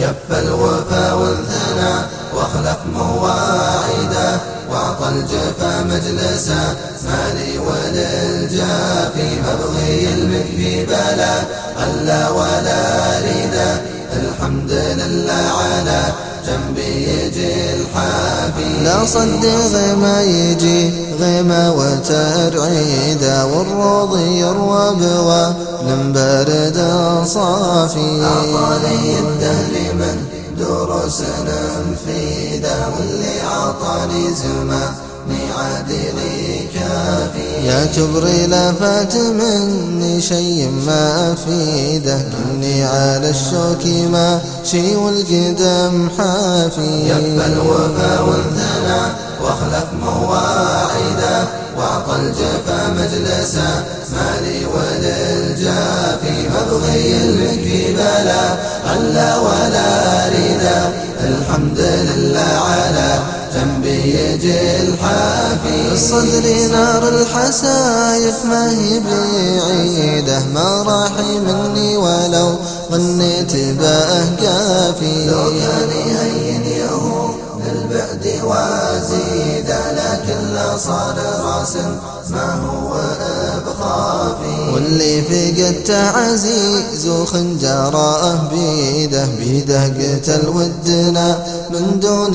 يف الوفا والثنى واخلف مواعيده واعطى الجفا مجلسه مالي وللجافي مبغي المكفي بلا ألا ولا ريده الحمد لله على جنبي يجي الحافي لا صد غيمة يجي غيمة وترعيده والروض يروى بوى بارد صافي أعطاني الدهر من دروس مفيدة واللي عطاني زماني عادلي كافي يا كبري لا فات مني شي ما فيده إني على الشوك ماشي والقدم حافي يف الوفا والثنى واخلف مواعيده واعطى الجفا مجلسه مالي وللجافي مبغي المكفي بلا ألا ولا ريده الحمد لله على جنبي يجي الحافي الصدر نار الحسايف ما هي بعيده ما راحي مني ولو غنيت بأهقافي لو كان هين يهون للبعد وزيده لكن لا صار راس ما هو بخافي واللي فقدته عزيز وخنجره بيده قتل ودنا من دون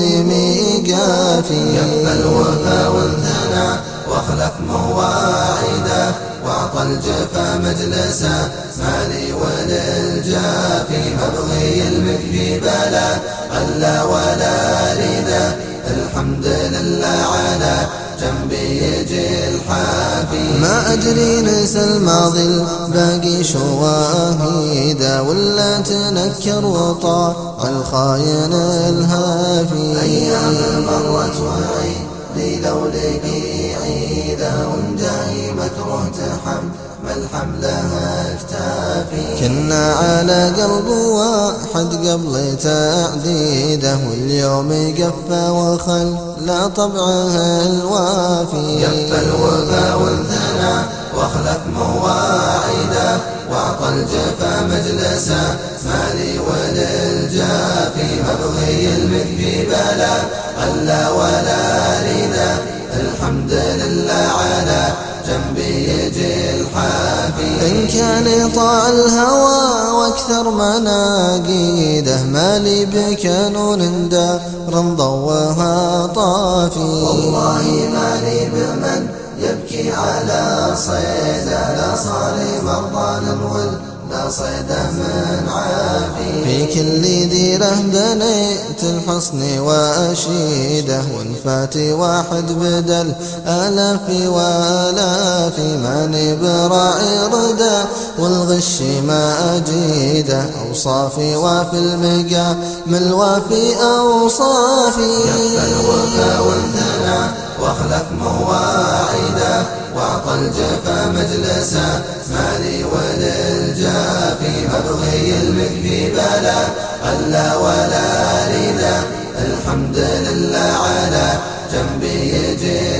ميقافي يف الوفا والثنى واخلف مواعيده واعطى الجفا مجلسه مالي وللجافي مبغي المكفي بلا ألا ولا ريده الحمد لله على جنبي يجي الحافي ما أجري نسى الماضي الباقي شواهيده ولا تنكر وطاع الخاين الهافي أيام مرت وعيدي لو لقي عيده ونداي مكروه تحمل حملها اكتافي كنا على قلب واحد قبل تعديده واليوم قفى وخلى طبعه الوافي يف الوفا والثنى واخلف مواعيده واعطى الجفا مجلسه مالي وللجافي مبغي المكفي بلا ألا ولا ريده الحمد لله على جنبي يجي الحافي إن كان طاع الهوى واكثر مناقيده مالي بكانون دار ضوها طافي والله مالي بمن يبكي على صيده لا صار مرضانا ولا صيده من عافي في كل ديره بنيت الحصن وأشيده والفاتي واحد بدل آلاف وآلاف ماني براعي رده والغش ما أجيده أوصافي وفي المقام الوافي أوصافي يف الوفا والثنى واخلف مواعيده واعطى الجفا مجلسه مالي وللجافي مبغي المكفي بلا ألا ولا ريده الحمد لله على جنبي يجي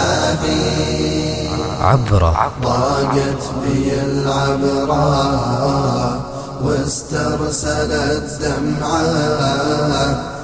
الحافي عبرة ضاقت بي العبرة واسترسلت دمعة